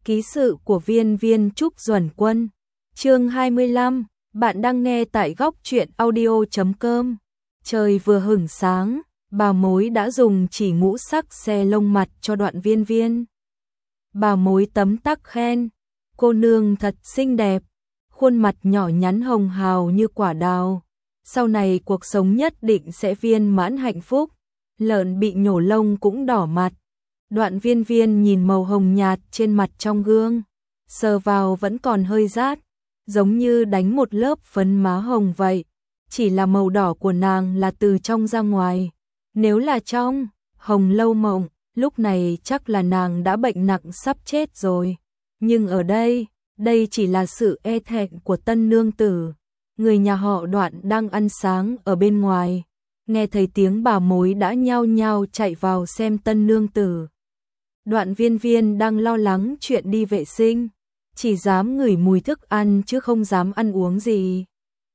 Ký sự của Viên Viên Trúc Duẩn Quân. Chương 25, bạn đang nghe tại góc truyện audio.com. Trời vừa hửng sáng, bà mối đã dùng chỉ ngũ sắc xe lông mặt cho Đoạn Viên Viên. Bà mối tấm tắc khen, cô nương thật xinh đẹp, khuôn mặt nhỏ nhắn hồng hào như quả đào. Sau này cuộc sống nhất định sẽ viên mãn hạnh phúc. Lợn bị nhổ lông cũng đỏ mặt. Đoạn Viên Viên nhìn màu hồng nhạt trên mặt trong gương, sờ vào vẫn còn hơi rát, giống như đánh một lớp phấn má hồng vậy. Chỉ là màu đỏ của nàng là từ trong ra ngoài. Nếu là trong, hồng lâu mộng, lúc này chắc là nàng đã bệnh nặng sắp chết rồi. Nhưng ở đây, đây chỉ là sự e thẹn của tân nương tử. Người nhà họ Đoạn đang ăn sáng ở bên ngoài. Nghe thấy tiếng bà mối đã nhao nhao chạy vào xem tân nương tử. Đoạn Viên Viên đang lo lắng chuyện đi vệ sinh, chỉ dám ngửi mùi thức ăn chứ không dám ăn uống gì.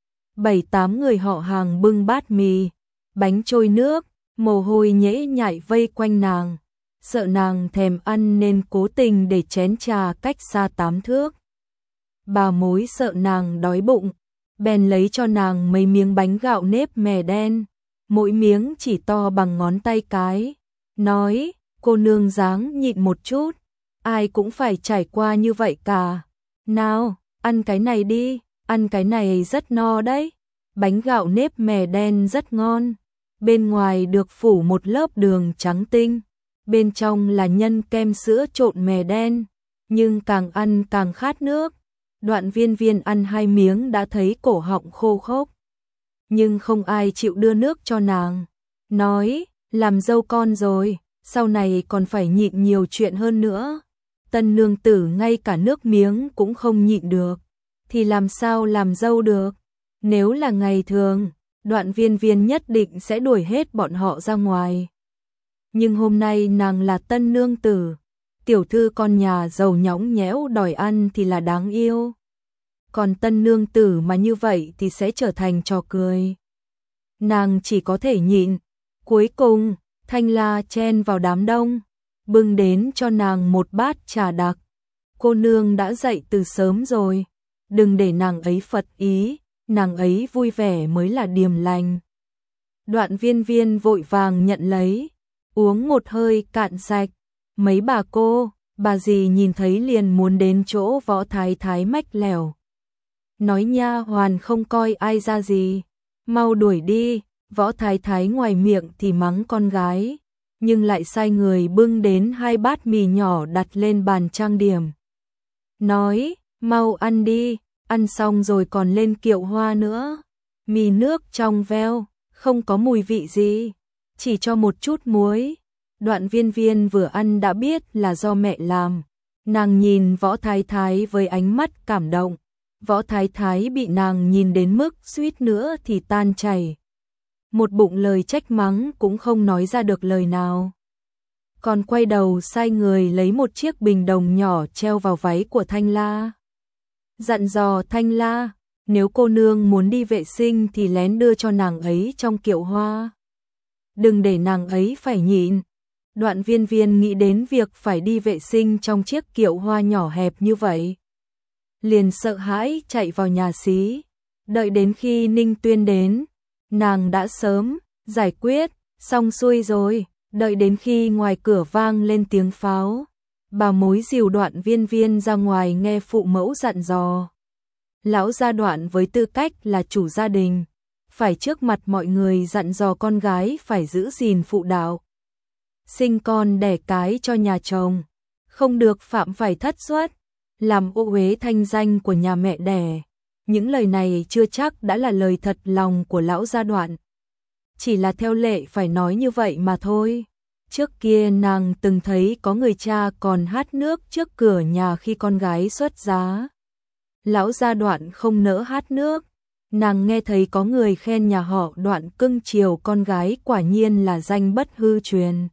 7-8 người họ hàng bưng bát mì, bánh trôi nước, mồ hôi nhễ nhại vây quanh nàng. Sợ nàng thèm ăn nên cố tình để chén trà cách xa 8 thước. Bà mối sợ nàng đói bụng, bèn lấy cho nàng mấy miếng bánh gạo nếp mè đen, mỗi miếng chỉ to bằng ngón tay cái. Nói, cô nương dáng nhịn một chút, ai cũng phải trải qua như vậy cả. Nào, ăn cái này đi, ăn cái này rất no đấy. Bánh gạo nếp mè đen rất ngon, bên ngoài được phủ một lớp đường trắng tinh, bên trong là nhân kem sữa trộn mè đen, nhưng càng ăn càng khát nước. Đoạn Viên Viên ăn 2 miếng đã thấy cổ họng khô khốc, nhưng không ai chịu đưa nước cho nàng. Nói, làm dâu con rồi, sau này còn phải nhịn nhiều chuyện hơn nữa. Tân nương tử ngay cả nước miếng cũng không nhịn được, thì làm sao làm dâu được. Nếu là ngày thường, Đoạn Viên Viên nhất định sẽ đuổi hết bọn họ ra ngoài. Nhưng hôm nay nàng là tân nương tử, tiểu thư con nhà giàu nhõng nhẽo đòi ăn thì là đáng yêu. Còn tân nương tử mà như vậy thì sẽ trở thành trò cười. Nàng chỉ có thể nhịn. Cuối cùng, Thanh La chen vào đám đông, bưng đến cho nàng một bát trà đặc. Cô nương đã dậy từ sớm rồi, đừng để nàng ấy phật ý, nàng ấy vui vẻ mới là điềm lành. Đoạn Viên Viên vội vàng nhận lấy, uống một hơi cạn sạch. Mấy bà cô, bà dì nhìn thấy liền muốn đến chỗ Võ Thái Thái mách lẻo. Nói nha hoàn không coi ai ra gì, mau đuổi đi. Võ Thái Thái ngoài miệng thì mắng con gái, nhưng lại sai người bưng đến 2 bát mì nhỏ đặt lên bàn trang điểm. Nói, mau ăn đi, ăn xong rồi còn lên kiệu hoa nữa. Mì nước trong veo, không có mùi vị gì, chỉ cho một chút muối. Đoạn Viên Viên vừa ăn đã biết là do mẹ làm. Nàng nhìn Võ Thái Thái với ánh mắt cảm động. Võ Thái Thái bị nàng nhìn đến mức suýt nữa thì tan chảy. Một bụng lời trách mắng cũng không nói ra được lời nào. Còn quay đầu sai người lấy một chiếc bình đồng nhỏ treo vào váy của Thanh La. Dặn dò Thanh La, nếu cô nương muốn đi vệ sinh thì lén đưa cho nàng ấy trong kiệu hoa. Đừng để nàng ấy phải nhịn. Đoạn Viên Viên nghĩ đến việc phải đi vệ sinh trong chiếc kiệu hoa nhỏ hẹp như vậy, liền sợ hãi chạy vào nhà xí. Đợi đến khi Ninh Tuyên đến, nàng đã sớm giải quyết xong xuôi rồi. Đợi đến khi ngoài cửa vang lên tiếng pháo, bà mối dìu Đoạn Viên Viên ra ngoài nghe phụ mẫu dặn dò. Lão gia Đoạn với tư cách là chủ gia đình, phải trước mặt mọi người dặn dò con gái phải giữ gìn phụ đạo, sinh con đẻ cái cho nhà chồng, không được phạm phải thất xuất, làm ô uế thanh danh của nhà mẹ đẻ. Những lời này chưa chắc đã là lời thật lòng của lão gia Đoạn, chỉ là theo lệ phải nói như vậy mà thôi. Trước kia nàng từng thấy có người cha còn hát nước trước cửa nhà khi con gái xuất giá. Lão gia Đoạn không nỡ hát nước. Nàng nghe thấy có người khen nhà họ Đoạn cưng chiều con gái, quả nhiên là danh bất hư truyền.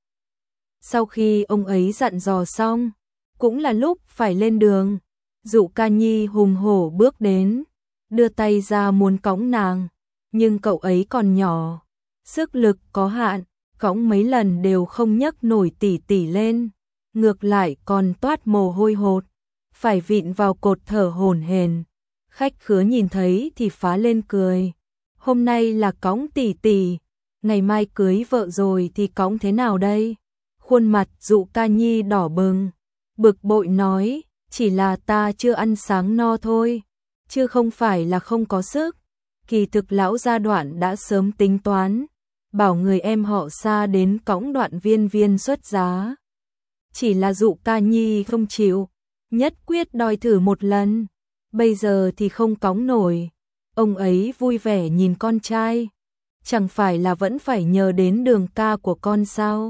Sau khi ông ấy dặn dò xong, cũng là lúc phải lên đường. Dụ Ca Nhi hùng hổ bước đến, đưa tay ra muốn cõng nàng, nhưng cậu ấy còn nhỏ, sức lực có hạn, cõng mấy lần đều không nhấc nổi tỉ tỉ lên, ngược lại còn toát mồ hôi hột. phải vịn vào cột thở hổn hển. Khách khứa nhìn thấy thì phá lên cười. Hôm nay là cõng tỷ tỷ, ngày mai cưới vợ rồi thì cõng thế nào đây? Khuôn mặt Dụ Ca Nhi đỏ bừng, bực bội nói, chỉ là ta chưa ăn sáng no thôi, chứ không phải là không có sức. Kỳ thực lão gia Đoạn đã sớm tính toán, bảo người em họ Sa đến cõng Đoạn Viên Viên xuất giá. Chỉ là Dụ Ca Nhi không chịu, nhất quyết đòi thử một lần, bây giờ thì không cõng nổi. Ông ấy vui vẻ nhìn con trai, chẳng phải là vẫn phải nhờ đến Đường ca của con sao?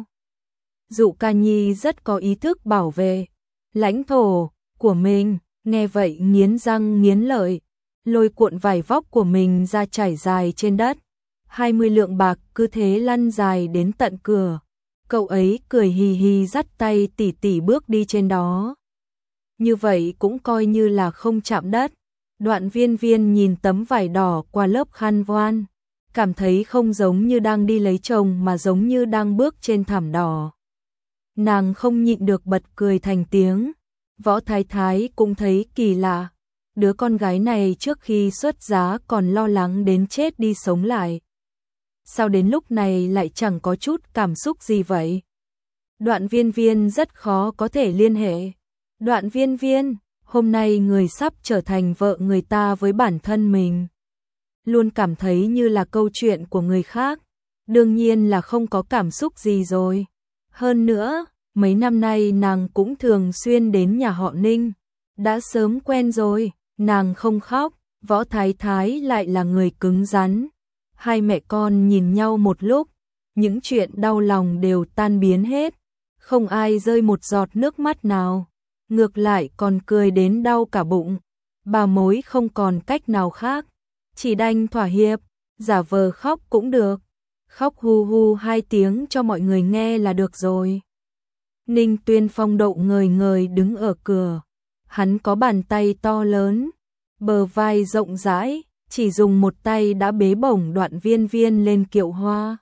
Dụ Ca Nhi rất có ý thức bảo vệ lãnh thổ của mình, nghe vậy nghiến răng nghiến lợi, lôi cuộn vải vóc của mình ra trải dài trên đất. 20 lượng bạc cứ thế lăn dài đến tận cửa. Cậu ấy cười hì hì dắt tay tỷ tỷ bước đi trên đó. Như vậy cũng coi như là không chạm đất. Đoạn Viên Viên nhìn tấm vải đỏ qua lớp khăn voan, cảm thấy không giống như đang đi lấy chồng mà giống như đang bước trên thảm đỏ. Nàng không nhịn được bật cười thành tiếng. Võ Thái Thái cũng thấy kỳ lạ. Đứa con gái này trước khi xuất giá còn lo lắng đến chết đi sống lại. Sao đến lúc này lại chẳng có chút cảm xúc gì vậy? Đoạn Viên Viên rất khó có thể liên hệ. Đoạn Viên Viên, hôm nay người sắp trở thành vợ người ta với bản thân mình. Luôn cảm thấy như là câu chuyện của người khác. Đương nhiên là không có cảm xúc gì rồi. Hơn nữa, mấy năm nay nàng cũng thường xuyên đến nhà họ Ninh. Đã sớm quen rồi, nàng không khóc, Võ Thái Thái lại là người cứng rắn. Hai mẹ con nhìn nhau một lúc, những chuyện đau lòng đều tan biến hết. Không ai rơi một giọt nước mắt nào. Ngược lại còn cười đến đau cả bụng. Bà mối không còn cách nào khác, chỉ đành thỏa hiệp, giả vờ khóc cũng được. Khóc hu hu 2 tiếng cho mọi người nghe là được rồi. Ninh Tuyên phong độ ngời ngời đứng ở cửa. Hắn có bàn tay to lớn, bờ vai rộng rãi, chỉ dùng một tay đã bế bổng Đoạn Viên Viên lên kiệu hoa.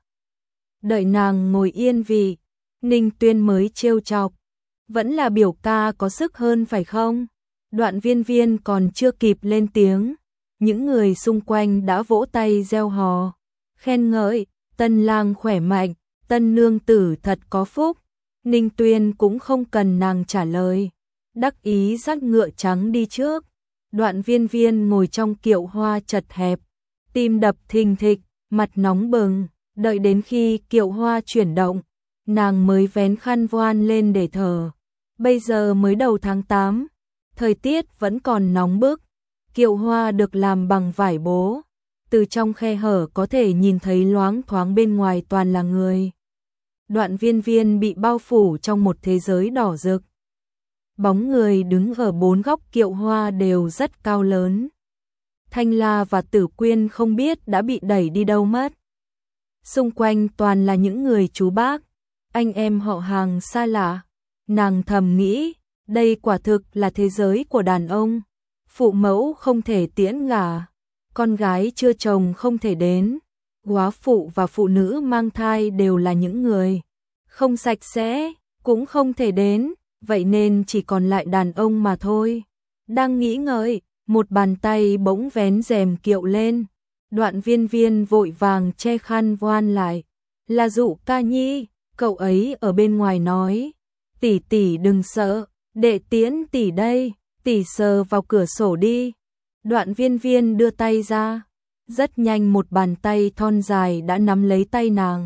Đợi nàng ngồi yên vị, Ninh Tuyên mới trêu chọc. Vẫn là biểu ca có sức hơn phải không? Đoạn Viên Viên còn chưa kịp lên tiếng, những người xung quanh đã vỗ tay reo hò, khen ngợi, tân lang khỏe mạnh, tân nương tử thật có phúc. Ninh Tuyên cũng không cần nàng trả lời, đắc ý dắt ngựa trắng đi trước. Đoạn Viên Viên ngồi trong kiệu hoa chật hẹp, tim đập thình thịch, mặt nóng bừng, đợi đến khi kiệu hoa chuyển động, nàng mới vén khăn voan lên để thở. Bây giờ mới đầu tháng 8, thời tiết vẫn còn nóng bức, kiệu hoa được làm bằng vải bố, từ trong khe hở có thể nhìn thấy loáng thoáng bên ngoài toàn là người. Đoạn Viên Viên bị bao phủ trong một thế giới đỏ rực. Bóng người đứng ở 4 góc kiệu hoa đều rất cao lớn. Thanh La và Tử Quyên không biết đã bị đẩy đi đâu mất. Xung quanh toàn là những người chú bác, anh em họ hàng xa lạ. Nàng thầm nghĩ, đây quả thực là thế giới của đàn ông. Phụ mẫu không thể tiễn gả, con gái chưa chồng không thể đến, góa phụ và phụ nữ mang thai đều là những người không sạch sẽ, cũng không thể đến, vậy nên chỉ còn lại đàn ông mà thôi. Đang nghĩ ngợi, một bàn tay bỗng vén rèm kiệu lên. Đoạn Viên Viên vội vàng che khăn voan lại. Là Dụ Ca Nhi, cậu ấy ở bên ngoài nói. Tỷ tỷ đừng sợ, đệ tiễn tỷ đây, tỷ sờ vào cửa sổ đi. Đoạn Viên Viên đưa tay ra, rất nhanh một bàn tay thon dài đã nắm lấy tay nàng.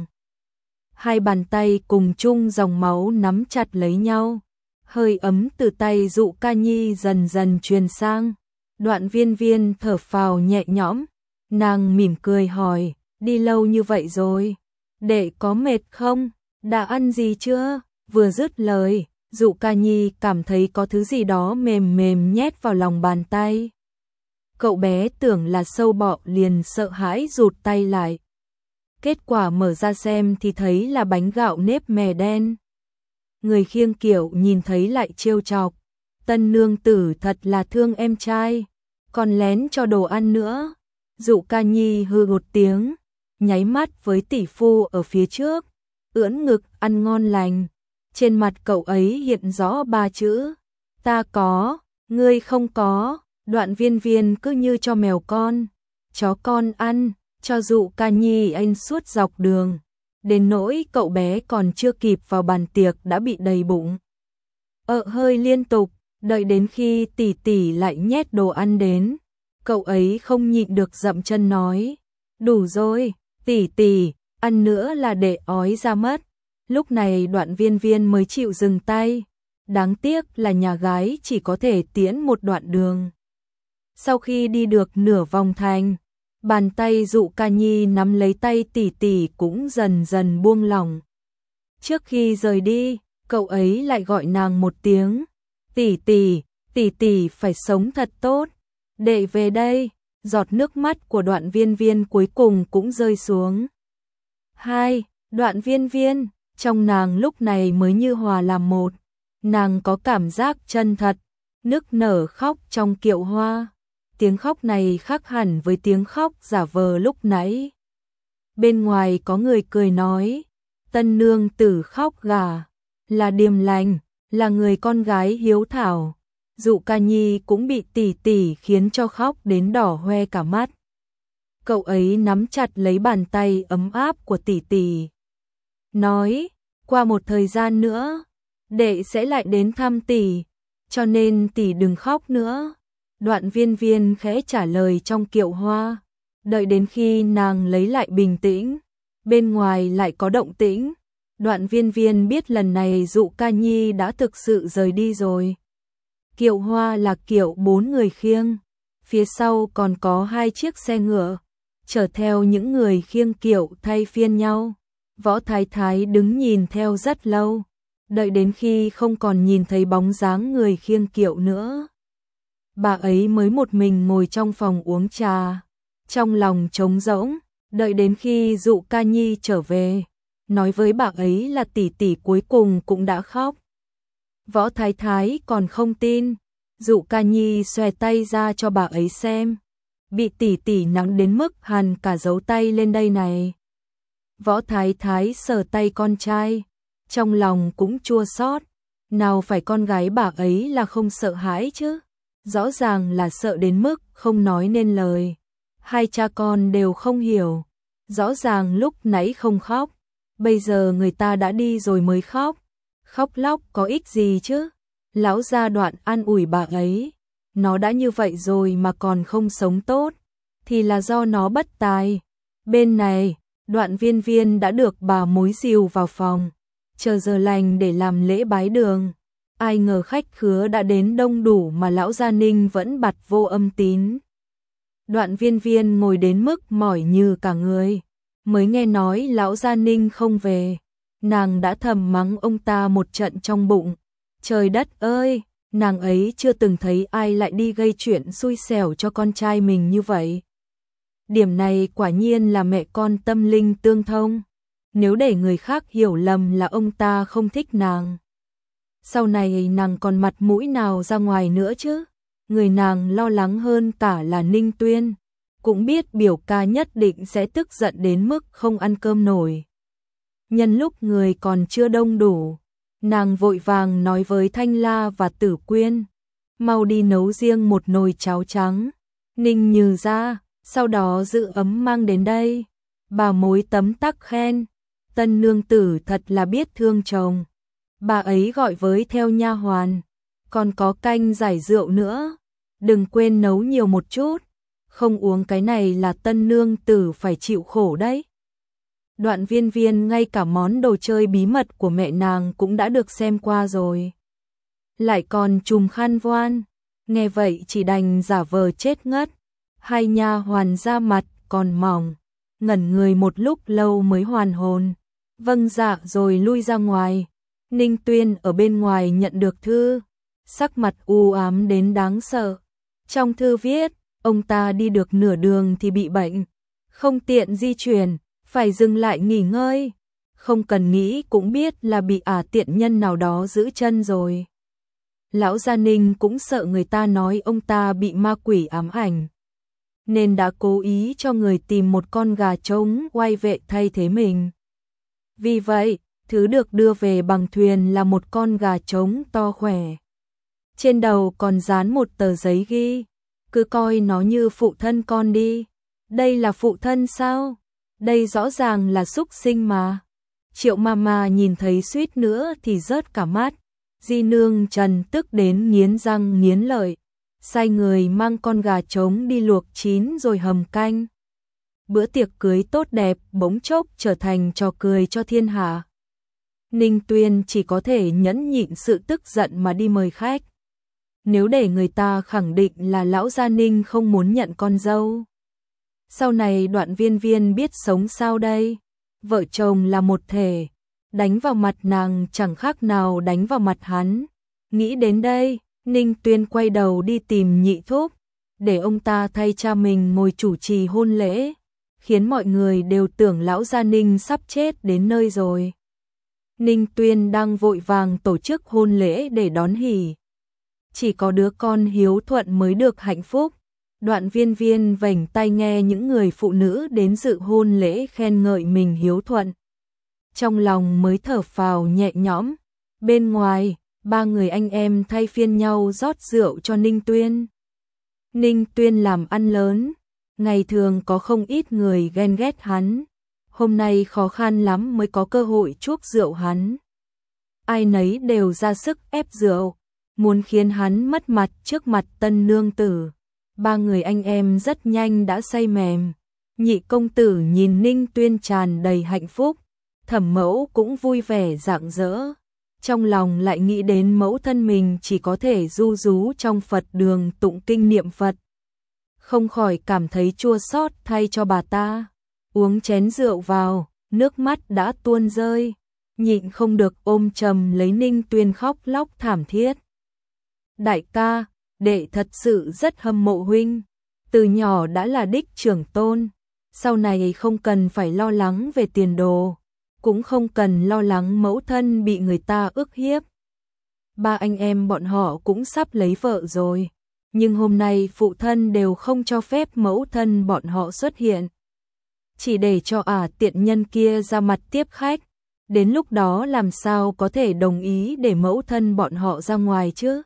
Hai bàn tay cùng chung dòng máu nắm chặt lấy nhau, hơi ấm từ tay Dụ Ca Nhi dần dần truyền sang. Đoạn Viên Viên thở phào nhẹ nhõm, nàng mỉm cười hỏi, đi lâu như vậy rồi, đệ có mệt không, đã ăn gì chưa? Vừa dứt lời, Dụ Ca Nhi cảm thấy có thứ gì đó mềm mềm nhét vào lòng bàn tay. Cậu bé tưởng là sâu bọ liền sợ hãi rụt tay lại. Kết quả mở ra xem thì thấy là bánh gạo nếp mè đen. Người khiêng kiệu nhìn thấy lại trêu chọc, tân nương tử thật là thương em trai, còn lén cho đồ ăn nữa. Dụ Ca Nhi hừ một tiếng, nháy mắt với tỷ phu ở phía trước, ưỡn ngực ăn ngon lành. Trên mặt cậu ấy hiện rõ 3 chữ, ta có. Ngươi không có, Đoạn Viên Viên cứ như cho mèo con, chó con ăn, cho Dụ Ca Nhi anh suốt dọc đường. Đến nỗi cậu bé còn chưa kịp vào bàn tiệc đã bị đầy bụng. Hơi liên tục, đợi đến khi tỷ tỷ lại nhét đồ ăn đến. Cậu ấy không nhịn được dậm chân nói, đủ rồi, tỷ tỷ, ăn nữa là để ói ra mất. Lúc này Đoạn Viên Viên mới chịu dừng tay. Đáng tiếc là nhà gái chỉ có thể tiễn một đoạn đường. Sau khi đi được nửa vòng thành, bàn tay Dụ Ca Nhi nắm lấy tay tỷ tỷ cũng dần dần buông lỏng. Trước khi rời đi, cậu ấy lại gọi nàng một tiếng, tỷ tỷ phải sống thật tốt, đệ về đây. Giọt nước mắt của Đoạn Viên Viên cuối cùng cũng rơi xuống. Đoạn Viên Viên, trong nàng lúc này mới như hòa làm một. Nàng có cảm giác chân thật, nức nở khóc trong kiệu hoa. Tiếng khóc này khác hẳn với tiếng khóc giả vờ lúc nãy. Bên ngoài có người cười nói, tân nương tử khóc gà, là điềm lành, là người con gái hiếu thảo. Dụ Ca Nhi cũng bị tỷ tỷ khiến cho khóc đến đỏ hoe cả mắt. Cậu ấy nắm chặt lấy bàn tay ấm áp của tỷ tỷ, nói, qua một thời gian nữa, đệ sẽ lại đến thăm tỷ, cho nên tỷ đừng khóc nữa. Đoạn Viên Viên khẽ trả lời trong kiệu hoa. Đợi đến khi nàng lấy lại bình tĩnh, bên ngoài lại có động tĩnh. Đoạn Viên Viên biết lần này Dụ Ca Nhi đã thực sự rời đi rồi. Kiệu hoa là kiệu 4 người khiêng, phía sau còn có 2 chiếc xe ngựa, chở theo những người khiêng kiệu thay phiên nhau. Võ Thái Thái đứng nhìn theo rất lâu, đợi đến khi không còn nhìn thấy bóng dáng người khiêng kiệu nữa. Bà ấy mới một mình ngồi trong phòng uống trà, trong lòng trống rỗng, đợi đến khi Dụ Ca Nhi trở về, nói với bà ấy là tỷ tỷ cuối cùng cũng đã khóc. Võ Thái Thái còn không tin, Dụ Ca Nhi xòe tay ra cho bà ấy xem, bị tỷ tỷ nắng đến mức hằn cả dấu tay lên đây này. Võ Thái Thái sờ tay con trai, trong lòng cũng chua xót, nào phải con gái bà ấy là không sợ hãi chứ, rõ ràng là sợ đến mức không nói nên lời. Hai cha con đều không hiểu, rõ ràng lúc nãy không khóc, bây giờ người ta đã đi rồi mới khóc. Khóc lóc có ích gì chứ? Lão gia Đoạn an ủi bà ấy, nó đã như vậy rồi mà còn không sống tốt, thì là do nó bất tài. Bên này, Đoạn Viên Viên đã được bà mối dìu vào phòng, chờ giờ lành để làm lễ bái đường. Ai ngờ khách khứa đã đến đông đủ mà lão gia Ninh vẫn bặt vô âm tín. Đoạn Viên Viên ngồi đến mức mỏi như cả người, mới nghe nói lão gia Ninh không về. Nàng đã thầm mắng ông ta một trận trong bụng. Trời đất ơi, nàng ấy chưa từng thấy ai lại đi gây chuyện xui xẻo cho con trai mình như vậy. Điểm này quả nhiên là mẹ con tâm linh tương thông. Nếu để người khác hiểu lầm là ông ta không thích nàng, sau này nàng còn mặt mũi nào ra ngoài nữa chứ? Người nàng lo lắng hơn cả là Ninh Tuyên, cũng biết biểu ca nhất định sẽ tức giận đến mức không ăn cơm nổi. Nhân lúc người còn chưa đông đủ, nàng vội vàng nói với Thanh La và Tử Quyên, mau đi nấu riêng một nồi cháo trắng. Ninh Như ra, sau đó giữ ấm mang đến đây. Bà mối tấm tắc khen, tân nương tử thật là biết thương chồng. Bà ấy gọi với theo nha hoàn, còn có canh giải rượu nữa, đừng quên nấu nhiều một chút, không uống cái này là tân nương tử phải chịu khổ đấy. Đoạn Viên Viên ngay cả món đồ chơi bí mật của mẹ nàng cũng đã được xem qua rồi, lại còn trùm khăn voan, nghe vậy chỉ đành giả vờ chết ngất. Hai nha hoàn da mặt còn mỏng, ngẩn người một lúc lâu mới hoàn hồn, vâng dạ rồi lui ra ngoài. Ninh Tuyên ở bên ngoài nhận được thư, sắc mặt u ám đến đáng sợ. Trong thư viết, ông ta đi được nửa đường thì bị bệnh, không tiện di chuyển, phải dừng lại nghỉ ngơi. Không cần nghĩ cũng biết là bị tiện nhân nào đó giữ chân rồi. Lão Gia Ninh cũng sợ người ta nói ông ta bị ma quỷ ám ảnh, nên đã cố ý cho người tìm một con gà trống oai vệ thay thế mình. Vì vậy, thứ được đưa về bằng thuyền là một con gà trống to khỏe. Trên đầu còn dán một tờ giấy ghi, cứ coi nó như phụ thân con đi. Đây là phụ thân sao? Đây rõ ràng là súc sinh mà. Triệu Mama nhìn thấy suýt nữa thì rớt cả mắt. Di nương Trần tức đến nghiến răng nghiến lợi, sai người mang con gà trống đi luộc chín rồi hầm canh. Bữa tiệc cưới tốt đẹp bỗng chốc trở thành trò cười cho thiên hạ. Ninh Tuyên chỉ có thể nhẫn nhịn sự tức giận mà đi mời khách. Nếu để người ta khẳng định là lão gia Ninh không muốn nhận con dâu, sau này Đoạn Viên Viên biết sống sao đây? Vợ chồng là một thể, đánh vào mặt nàng chẳng khác nào đánh vào mặt hắn. Nghĩ đến đây, Ninh Tuyên quay đầu đi tìm Nhị Thúc, để ông ta thay cha mình ngồi chủ trì hôn lễ, khiến mọi người đều tưởng lão gia Ninh sắp chết đến nơi rồi. Ninh Tuyên đang vội vàng tổ chức hôn lễ để đón hỉ. Chỉ có đứa con hiếu thuận mới được hạnh phúc. Đoạn Viên Viên vểnh tai nghe những người phụ nữ đến dự hôn lễ khen ngợi mình hiếu thuận. Trong lòng mới thở phào nhẹ nhõm. Bên ngoài, ba người anh em thay phiên nhau rót rượu cho Ninh Tuyên. Ninh Tuyên làm ăn lớn, ngày thường có không ít người ghen ghét hắn. Hôm nay khó khăn lắm mới có cơ hội chuốc rượu hắn. Ai nấy đều ra sức ép rượu, muốn khiến hắn mất mặt trước mặt tân nương tử. Ba người anh em rất nhanh đã say mềm. Nhị công tử nhìn Ninh Tuyên tràn đầy hạnh phúc, Thẩm Mẫu cũng vui vẻ rạng rỡ. Trong lòng lại nghĩ đến mẫu thân mình chỉ có thể ru rú trong Phật đường tụng kinh niệm Phật. Không khỏi cảm thấy chua xót thay cho bà ta. Uống chén rượu vào, nước mắt đã tuôn rơi, nhịn không được ôm chầm lấy Ninh Tuyên khóc lóc thảm thiết. Đại ca, đệ thật sự rất hâm mộ huynh, từ nhỏ đã là đích trưởng tôn, sau này không cần phải lo lắng về tiền đồ, cũng không cần lo lắng mẫu thân bị người ta ức hiếp. Ba anh em bọn họ cũng sắp lấy vợ rồi, nhưng hôm nay phụ thân đều không cho phép mẫu thân bọn họ xuất hiện. Chỉ để cho tiện nhân kia ra mặt tiếp khách, đến lúc đó làm sao có thể đồng ý để mẫu thân bọn họ ra ngoài chứ?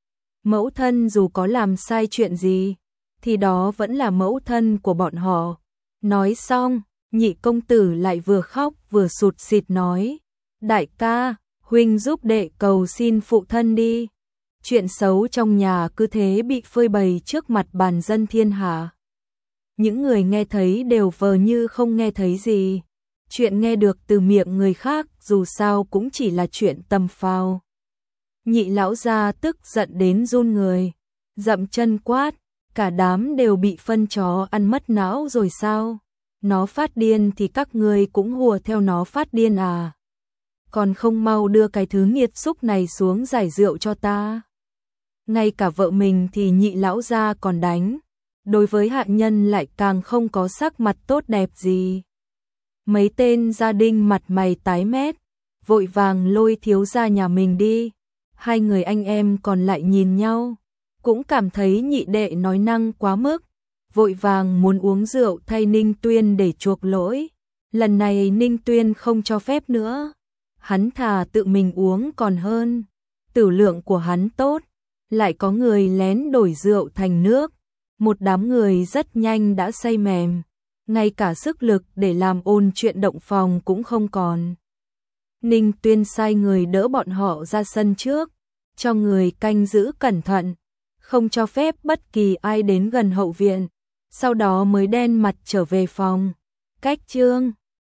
Mẫu thân dù có làm sai chuyện gì, thì đó vẫn là mẫu thân của bọn họ. Nói xong, nhị công tử lại vừa khóc vừa sụt sịt nói, đại ca, huynh giúp đệ cầu xin phụ thân đi. Chuyện xấu trong nhà cứ thế bị phơi bày trước mặt bàn dân thiên hạ. Những người nghe thấy đều vờ như không nghe thấy gì. Chuyện nghe được từ miệng người khác dù sao cũng chỉ là chuyện tầm phào. Nhị lão gia tức giận đến run người, dậm chân quát, cả đám đều bị phân chó ăn mất não rồi sao? Nó phát điên thì các ngươi cũng hùa theo nó phát điên à? Còn không mau đưa cái thứ nghiệt xúc này xuống giải rượu cho ta. Ngay cả vợ mình thì nhị lão gia còn đánh, đối với hạ nhân lại càng không có sắc mặt tốt đẹp gì. Mấy tên gia đình mặt mày tái mét, vội vàng lôi thiếu gia nhà mình đi. Hai người anh em còn lại nhìn nhau, cũng cảm thấy nhị đệ nói năng quá mức, vội vàng muốn uống rượu thay Ninh Tuyên để chuộc lỗi. Lần này Ninh Tuyên không cho phép nữa, hắn thà tự mình uống còn hơn. Tử lượng của hắn tốt, lại có người lén đổi rượu thành nước, một đám người rất nhanh đã say mềm, ngay cả sức lực để làm ôn chuyện động phòng cũng không còn. Ninh Tuyên sai người đỡ bọn họ ra sân trước, cho người canh giữ cẩn thận, không cho phép bất kỳ ai đến gần hậu viện, sau đó mới đen mặt trở về phòng. Cách chương